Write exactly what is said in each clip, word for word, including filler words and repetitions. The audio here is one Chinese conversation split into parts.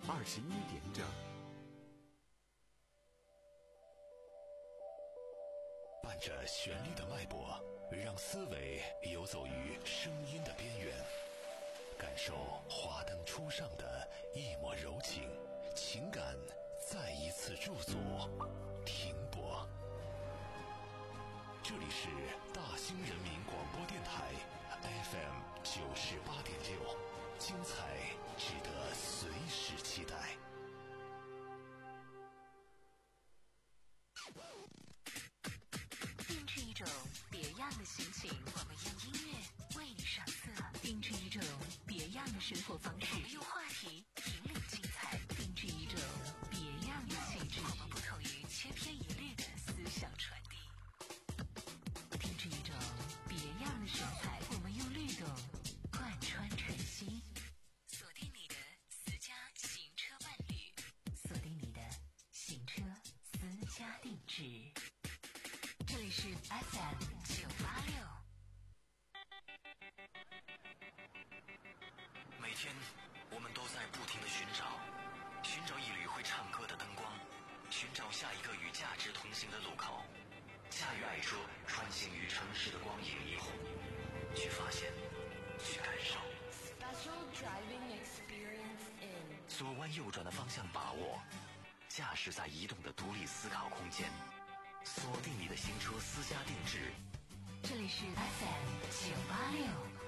二十一点整。 伴着旋律的脉搏，让思维游走于声音的边缘，感受华灯初上的一抹柔情，情感再一次驻足停泊。这里是大兴人民广播电台 F M 九十八点六，精彩值得随时期待。 定制一种别样的心情，我们用音乐为你上色；定制一种别样的生活方式，我们用话题引领精彩；定制一种别样的气质，我们不同于千篇一律的思想传递；定制一种别样的神采，我们用律动贯穿晨曦。锁定你的私家行车伴侣，锁定你的行车私家定制。这里是 F M 九八六。 每天我们都在不停地寻找，寻找一缕会唱歌的灯光，寻找下一个与价值同行的路口，驾驭爱车穿行于城市的光影霓虹，去发现，去感受。 Special driving experience in 左弯右转的方向把握，驾驶在移动的独立思考空间，锁定你的行车私家定制。 这里是 F M 九八六。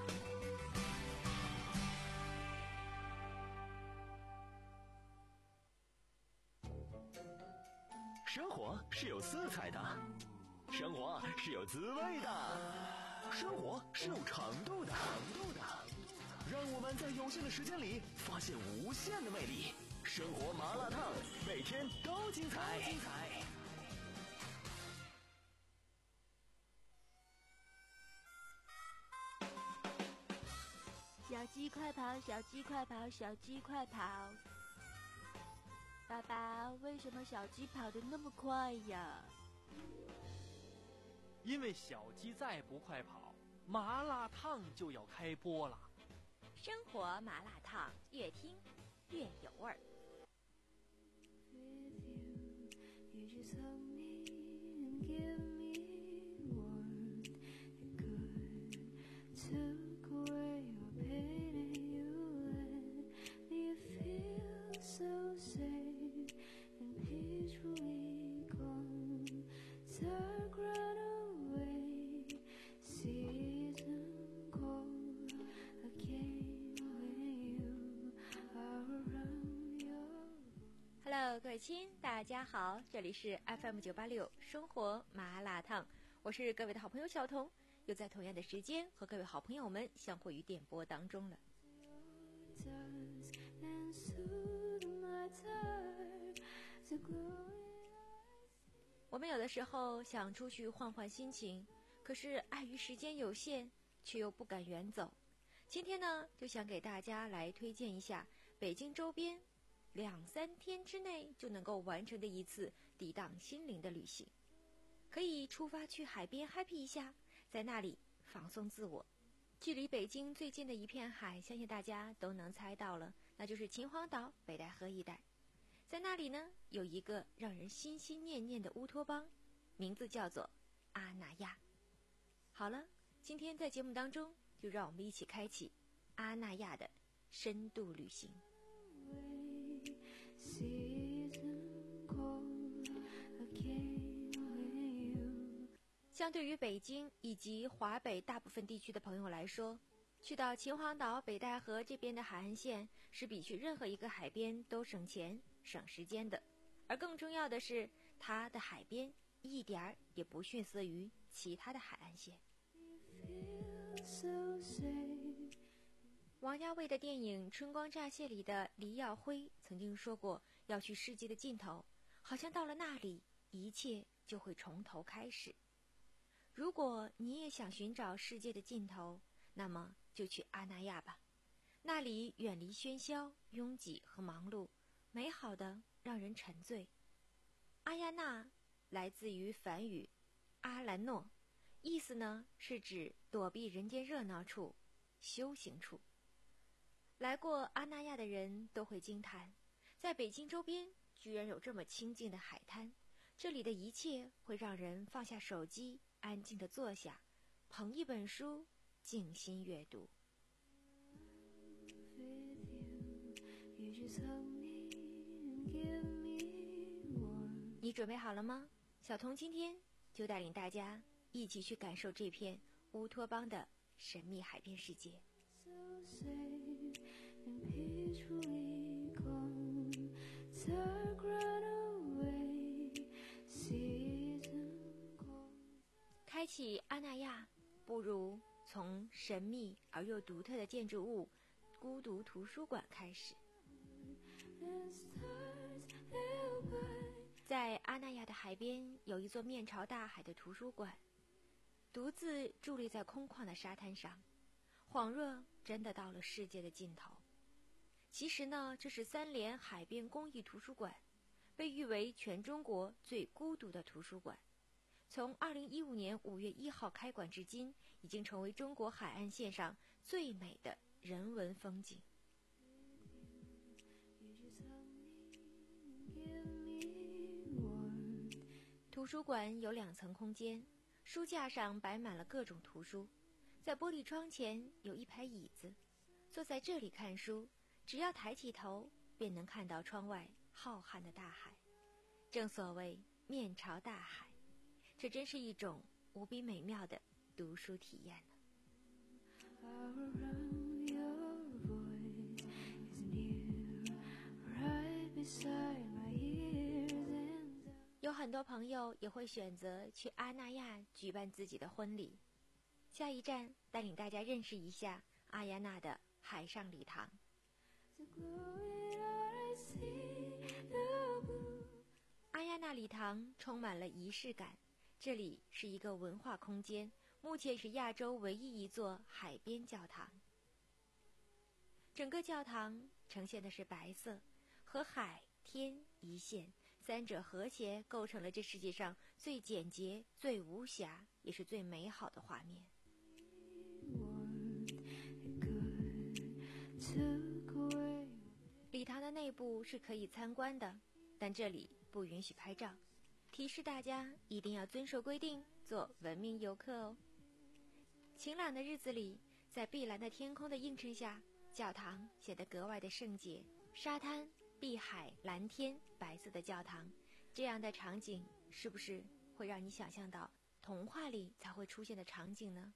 生活是有色彩的，生活是有滋味的，生活是有长度的，长度的。让我们在有限的时间里发现无限的魅力。生活麻辣烫，每天都精彩。精彩。 小鸡快跑，小鸡快跑，小鸡快跑！爸爸，为什么小鸡跑得那么快呀？ 因为小鸡再不快跑，麻辣烫就要开播了。 生活麻辣烫，越听越有味儿。Hello， 各位亲，大家好，这里是 F M 九八六生活麻辣烫，我是各位的好朋友小彤，又在同样的时间和各位好朋友们相会于电波当中了。我们有的时候想出去换换心情，可是碍于时间有限，却又不敢远走。今天呢，就想给大家来推荐一下北京周边两三天之内就能够完成的一次抵挡心灵的旅行。可以出发去海边 happy 一下，在那里放松自我。距离北京最近的一片海，相信大家都能猜到了，那就是秦皇岛北戴河一带。在那里呢，有一个让人心心念念的乌托邦，名字叫做阿那亚。好了，今天在节目当中，就让我们一起开启阿那亚的深度旅行。相对于北京以及华北大部分地区的朋友来说，去到秦皇岛北戴河这边的海岸线是比去任何一个海边都省钱省时间的，而更重要的是，它的海边一点儿也不逊色于其他的海岸线。王家卫的电影《春光乍泄》里的黎耀辉曾经说过，要去世界的尽头，好像到了那里，一切就会从头开始。如果你也想寻找世界的尽头，那么就去阿那亚吧。那里远离喧嚣、拥挤和忙碌，美好的让人沉醉。阿亚那来自于梵语阿兰诺，意思呢是指躲避人间热闹处，修行处。来过阿那亚的人都会惊叹， 在北京周边居然有这么清静的海滩，这里的一切会让人放下手机，安静地坐下，捧一本书，静心阅读。你准备好了吗？小童今天就带领大家一起去感受这片乌托邦的神秘海边世界。开启阿那亚，不如从神秘而又独特的建筑物孤独图书馆开始。在阿那亚的海边有一座面朝大海的图书馆，独自伫立在空旷的沙滩上，恍若真的到了世界的尽头。其实呢，这是三联海边公益图书馆，被誉为全中国最孤独的图书馆。从二零一五年五月一号开馆至今，已经成为中国海岸线上最美的人文风景。图书馆有两层空间，书架上摆满了各种图书，在玻璃窗前有一排椅子，坐在这里看书，只要抬起头便能看到窗外浩瀚的大海。正所谓面朝大海，这真是一种无比美妙的读书体验呢。有很多朋友也会选择去阿那亚举办自己的婚礼。下一站带领大家认识一下阿亚那的海上礼堂。阿亚那礼堂充满了仪式感，这里是一个文化空间，目前是亚洲唯一一座海边教堂。整个教堂呈现的是白色，和海天一线，三者和谐构成了这世界上最简洁、最无瑕，也是最美好的画面。礼堂的内部是可以参观的，但这里不允许拍照，提示大家一定要遵守规定，做文明游客哦。晴朗的日子里，在碧蓝的天空的映衬下，教堂显得格外的圣洁。沙滩、碧海、蓝天，白色的教堂，这样的场景是不是会让你想象到童话里才会出现的场景呢？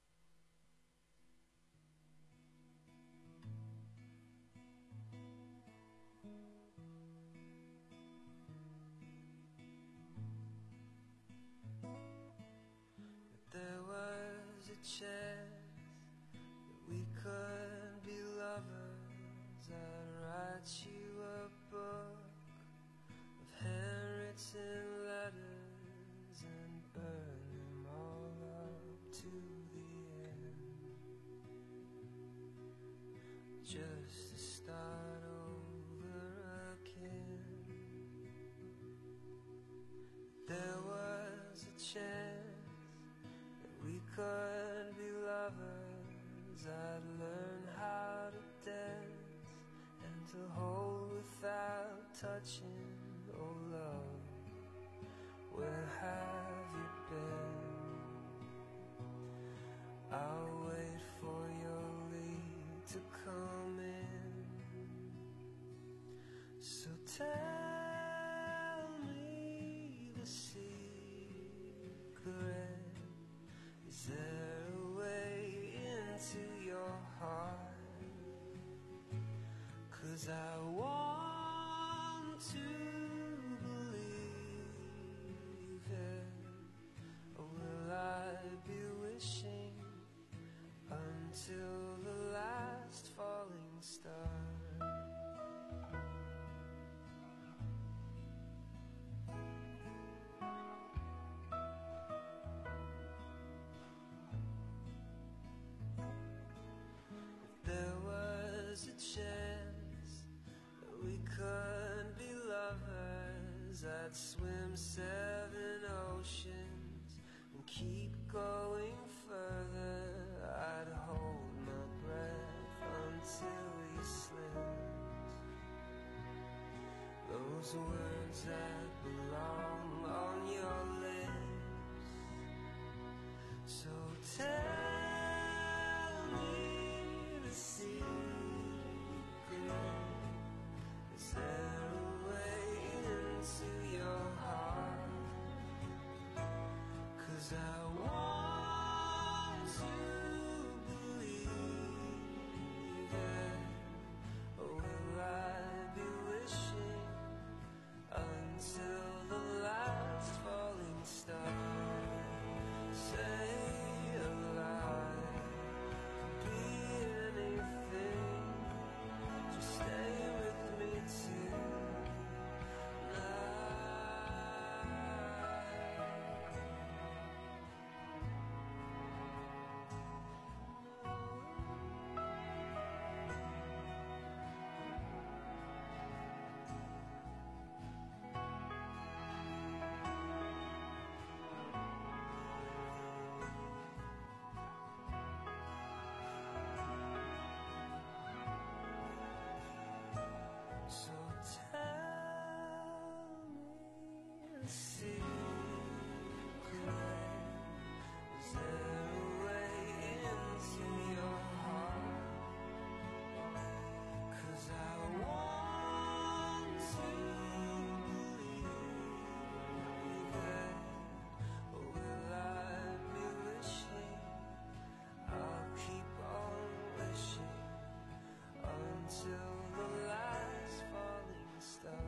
There was a chance that we could be lovers. I'd write you a book of handwritten letters and burn them all up to the end, just to start over again. There was a chance we could be lovers. I'd learn how to dance and to hold without touching. Oh love, where have you been? I'll wait for your lead to come in. So tell me the secret. Is there a way into your heart? 'Cause I want to believe it. Or will I be wishing until the last falling star? There was a chance that we could be lovers. I'd swim seven oceans and keep going further. I'd hold my breath until you slipped those words that belong on your lips. So tell me the secret. Is there a way into your heart? 'Cause I want to believe it. Or will I be wishing until the last falling star? Say a lie, could be anything. Just stay with me tonight. So tell me the secret. Is there a way into your heart? 'Cause I want to believe it. Or will I be wishing? I'll keep on wishing until the last falling star.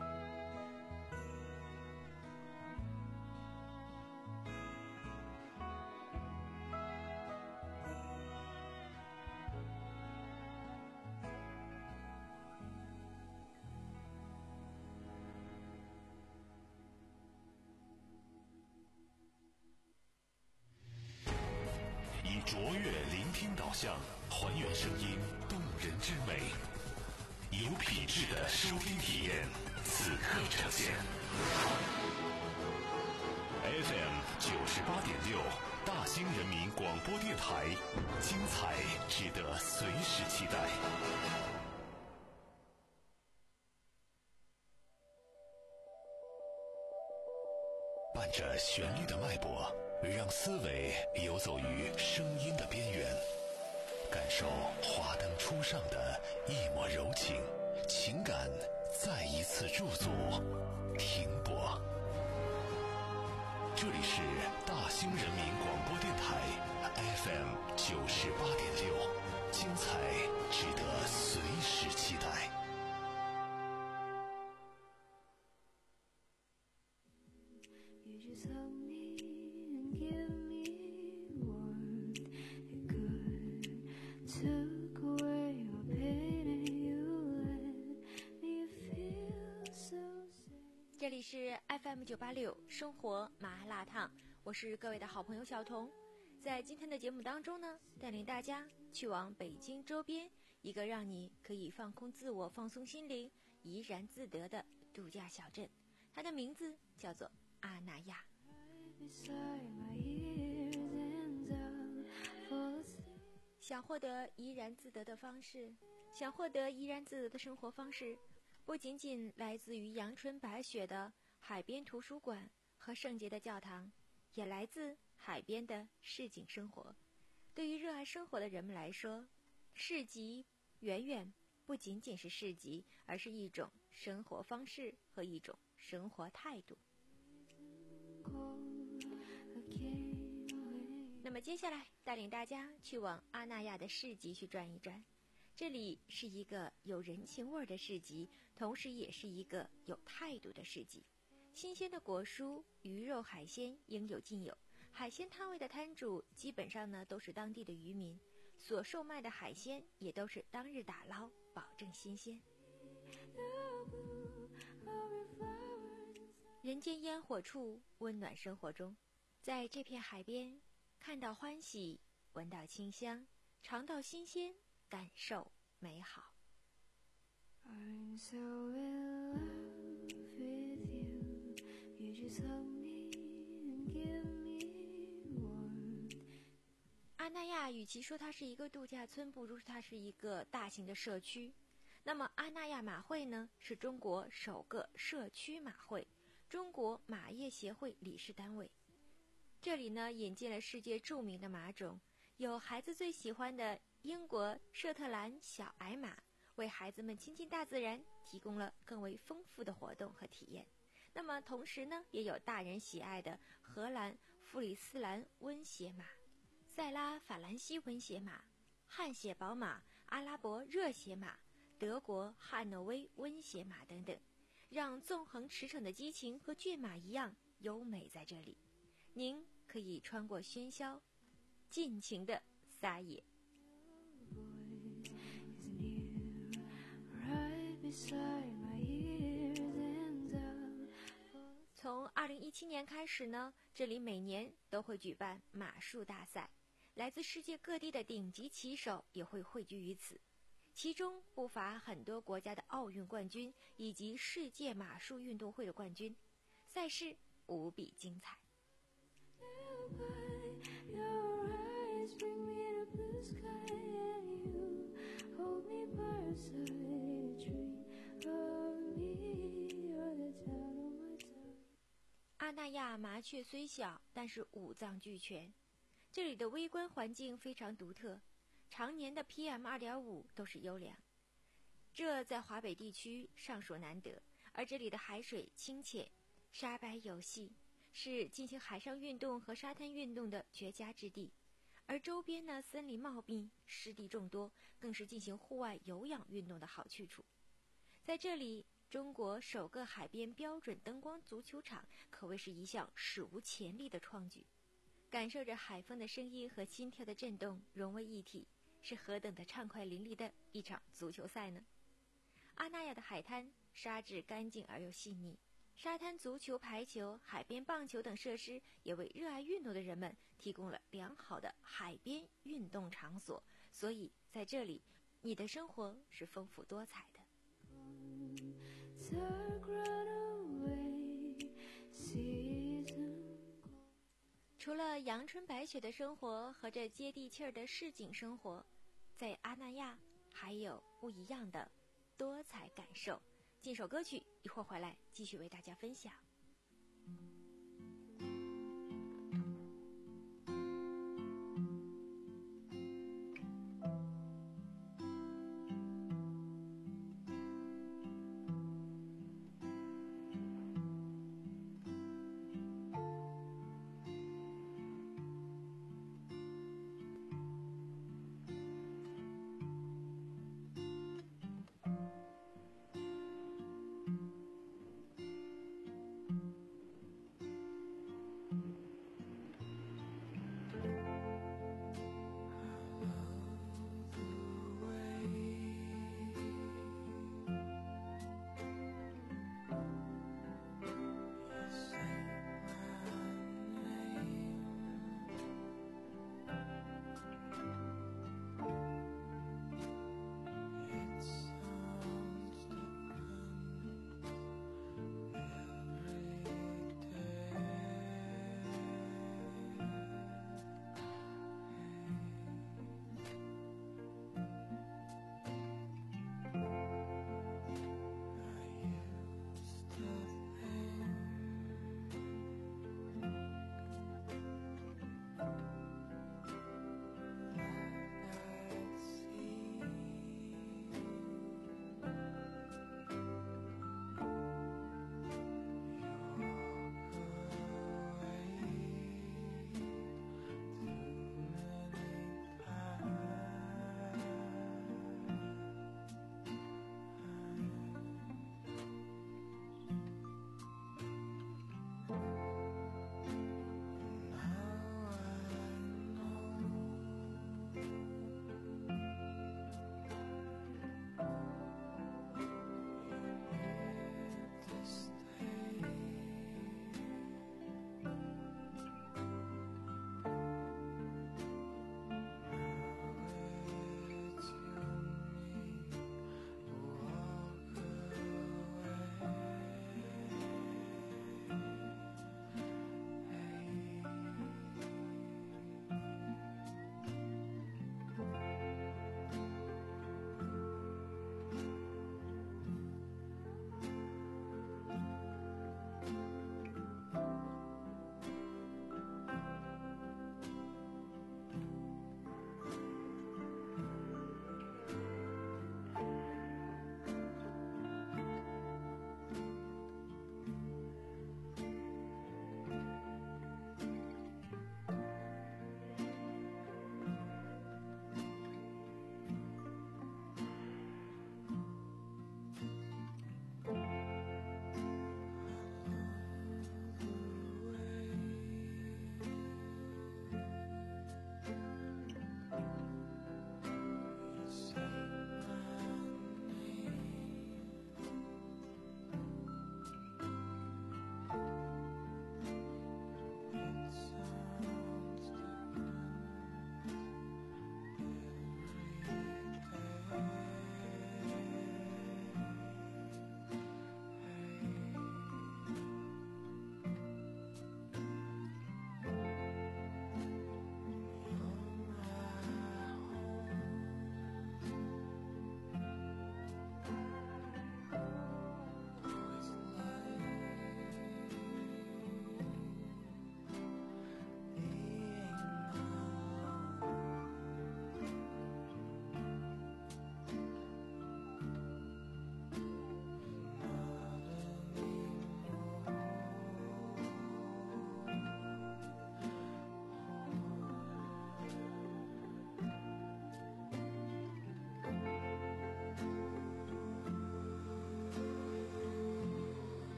以卓越聆听导向，还原声音动人之美，有品质的收听体验，此刻呈现。F M 九十八点六，大兴人民广播电台，精彩值得随时期待。伴着旋律的脉搏，让思维游走于声音的边缘，感受华灯初上的一抹柔情，情感再一次驻足停泊。这里是大兴人民广播电台 F M 九十八点六，精彩值得随时期待。 这里是 F M 九八六生活麻辣烫，我是各位的好朋友小童。在今天的节目当中呢，带领大家去往北京周边一个让你可以放空自我、放松心灵、怡然自得的度假小镇，它的名字叫做阿那亚。想获得怡然自得的方式，想获得怡然自得的生活方式，不仅仅来自于阳春白雪的海边图书馆和圣洁的教堂，也来自海边的市井生活。对于热爱生活的人们来说，市集远远不仅仅是市集，而是一种生活方式和一种生活态度。那么接下来带领大家去往阿那亚的市集去转一转。这里是一个有人情味的市集，同时也是一个有态度的市集。新鲜的果蔬、鱼肉、海鲜应有尽有。海鲜摊位的摊主基本上呢都是当地的渔民，所售卖的海鲜也都是当日打捞，保证新鲜。人间烟火处，温暖生活中。在这片海边，看到欢喜，闻到清香，尝到新鲜，感受美好。I'm so in love with you. You just hug me and give me warmth. 阿那亚与其说它是一个度假村，不如它是一个大型的社区。那么阿那亚马会呢，是中国首个社区马会，中国马业协会理事单位。这里呢，引进了世界著名的马种，有孩子最喜欢的英国舍特兰小矮马，为孩子们亲近大自然提供了更为丰富的活动和体验。那么同时呢，也有大人喜爱的荷兰弗里斯兰温血马、塞拉法兰西温血马、汗血宝马、阿拉伯热血马、德国汉诺威温血马等等，让纵横驰骋的激情和骏马一样优美在这里。您可以穿过喧嚣，尽情的撒野。从二零一七年开始呢，这里每年都会举办马术大赛，来自世界各地的顶级骑手也会汇聚于此，其中不乏很多国家的奥运冠军以及世界马术运动会的冠军，赛事无比精彩。阿那亚麻雀虽小，但是五脏俱全。这里的微观环境非常独特，常年的 P M 二点五 都是优良，这在华北地区尚属难得。而这里的海水清浅，沙白有细，是进行海上运动和沙滩运动的绝佳之地。而周边呢，森林茂密，湿地众多，更是进行户外有氧运动的好去处。在这里，中国首个海边标准灯光足球场可谓是一项史无前例的创举。感受着海风的声音和心跳的震动融为一体，是何等的畅快淋漓的一场足球赛呢？阿那亚的海滩沙质干净而又细腻，沙滩足球、排球、海边棒球等设施也为热爱运动的人们提供了良好的海边运动场所，所以在这里，你的生活是丰富多彩的。除了阳春白雪的生活和这接地气儿的市井生活，在阿那亚还有不一样的多彩感受。进首歌曲，一会儿回来继续为大家分享。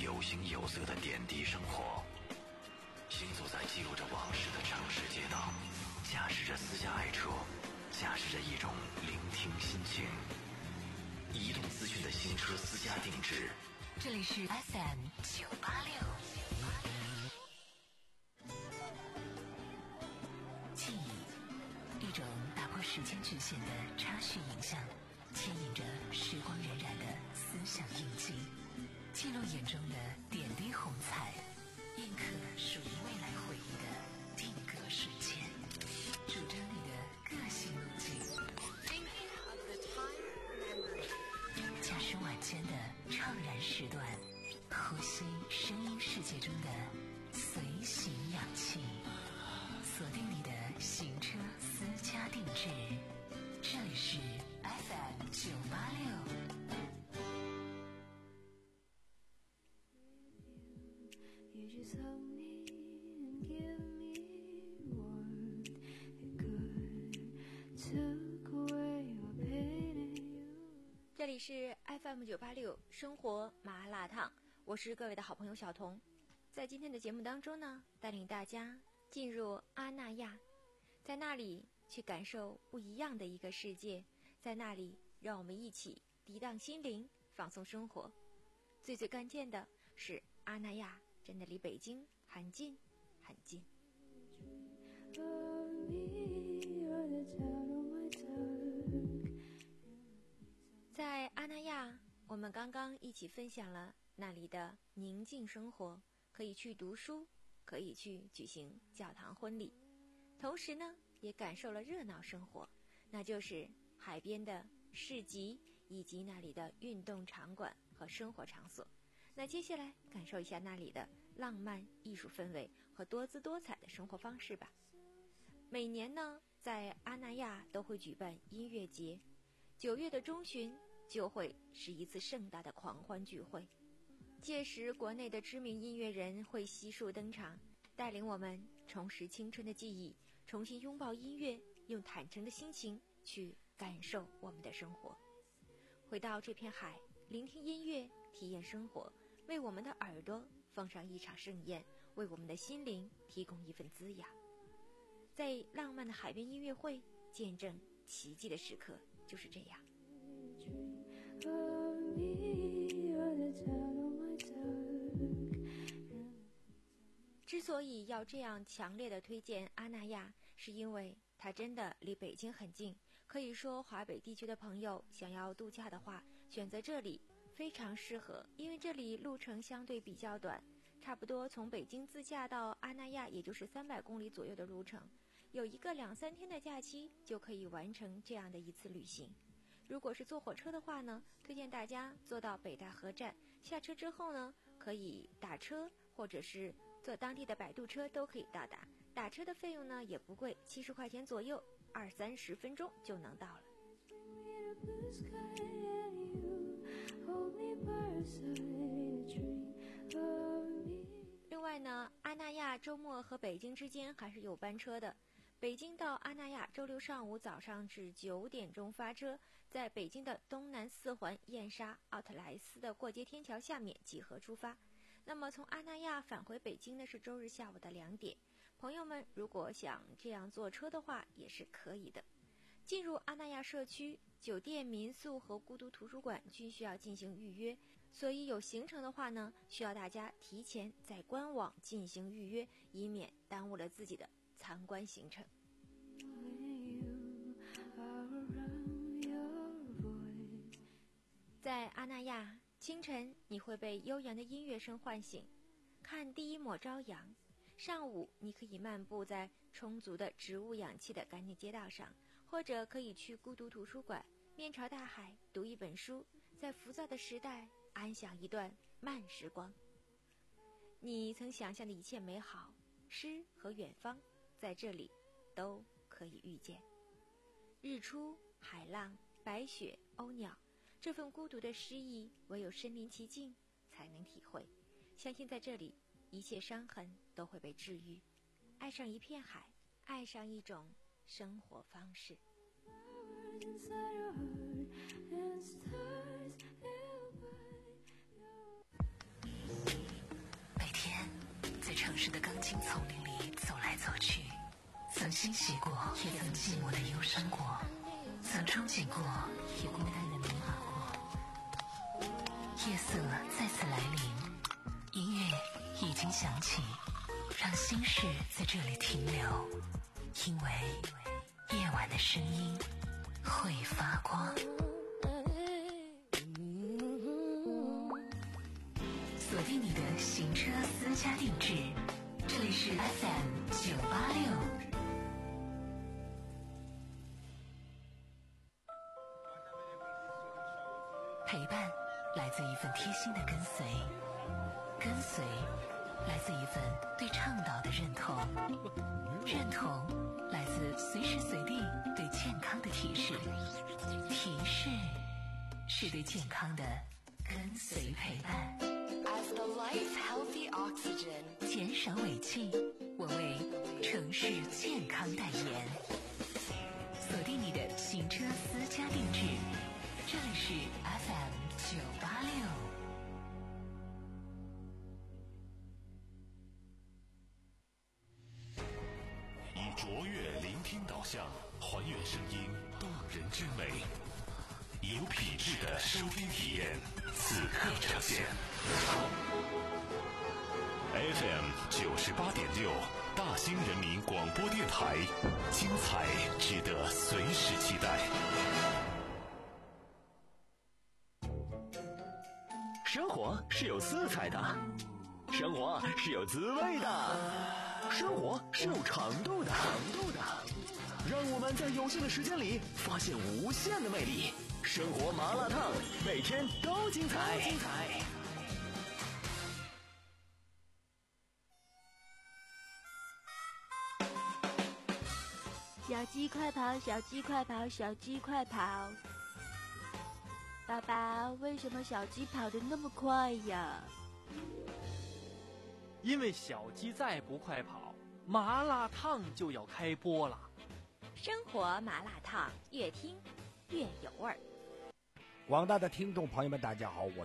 有形有色的点滴生活，行走在记录着往事的城市街道，驾驶着私家爱车，驾驶着一种聆听心情。移动资讯的新车私家定制， 这里是 F M 九八六。记忆，一种打破时间局限的插叙影像，牵引着时光荏苒的思想印记，记录眼中的点滴红彩，印刻属于未来回忆的定格瞬间，主张你的个性路径。驾驶晚间的怅然时段，呼吸声音世界中的随行氧气，锁定你的行车私家定制，这里是 F M 九八六。这里是 F M 九八六生活麻辣烫，我是各位的好朋友小童。在今天的节目当中呢，带领大家进入阿那亚，在那里去感受不一样的一个世界，在那里让我们一起涤荡心灵，放松生活。最最关键的是，阿那亚真的离北京很近很近。在阿那亚，我们刚刚一起分享了那里的宁静生活，可以去读书，可以去举行教堂婚礼，同时呢也感受了热闹生活，那就是海边的市集以及那里的运动场馆和生活场所。那接下来感受一下那里的浪漫艺术氛围和多姿多彩的生活方式吧。每年呢，在阿那亚都会举办音乐节，九月的中旬就会是一次盛大的狂欢聚会，届时国内的知名音乐人会悉数登场，带领我们重拾青春的记忆，重新拥抱音乐，用坦诚的心情去感受我们的生活。回到这片海，聆听音乐，体验生活，为我们的耳朵奉上一场盛宴，为我们的心灵提供一份滋养。在浪漫的海边音乐会，见证奇迹的时刻就是这样。之所以要这样强烈的推荐阿那亚，是因为它真的离北京很近，可以说华北地区的朋友想要度假的话，选择这里非常适合，因为这里路程相对比较短，差不多从北京自驾到阿那亚也就是三百公里左右的路程，有一个两三天的假期就可以完成这样的一次旅行。如果是坐火车的话呢，推荐大家坐到北戴河站，下车之后呢，可以打车或者是坐当地的摆渡车都可以到达。打车的费用呢也不贵，七十块钱左右，二三十分钟就能到了。另外呢，阿那亚周末和北京之间还是有班车的。北京到阿那亚周六上午早上至九点钟发车，在北京的东南四环燕莎奥特莱斯的过街天桥下面集合出发。那么从阿那亚返回北京呢是周日下午的两点。朋友们如果想这样坐车的话也是可以的。进入阿那亚社区，酒店、民宿和孤独图书馆均需要进行预约，所以有行程的话呢，需要大家提前在官网进行预约，以免耽误了自己的参观行程。在阿那亚，清晨你会被悠扬的音乐声唤醒，看第一抹朝阳。上午你可以漫步在充足的植物氧气的干净街道上，或者可以去孤独图书馆，面朝大海读一本书，在浮躁的时代安享一段慢时光。你曾想象的一切美好，诗和远方，在这里都可以遇见。日出、海浪、白雪、鸥鸟，这份孤独的诗意，唯有身临其境才能体会。相信在这里，一切伤痕都会被治愈。爱上一片海，爱上一种生活方式。 欣喜过，也曾寂寞的忧伤过，曾憧憬过，也孤单的迷茫过。夜色再次来临，音乐已经响起，让心事在这里停留，因为夜晚的声音会发光。锁定你的行车私家定制，这里是 F M 九八六。陪伴来自一份贴心的跟随，跟随来自一份对倡导的认同，认同来自随时随地对健康的提示，提示是对健康的跟随陪伴。 As the life healthy oxygen， 减少尾气，我为城市健康代言。锁定你的行车私家定制，这里是 F M 九八六。 以卓越聆听导向，还原声音动人之美，有品质的收听体验，此刻呈现。F M 九十八点六，大兴人民广播电台，精彩值得随时期待。 生活是有色彩的，生活是有滋味的，生活是有长度的，长度的。让我们在有限的时间里发现无限的魅力。生活麻辣烫，每天都精彩。精彩。 小鸡快跑，小鸡快跑，小鸡快跑！爸爸，为什么小鸡跑得那么快呀？ 因为小鸡再不快跑，麻辣烫就要开播了。 生活麻辣烫，越听越有味儿。 广大的听众朋友们，大家好，我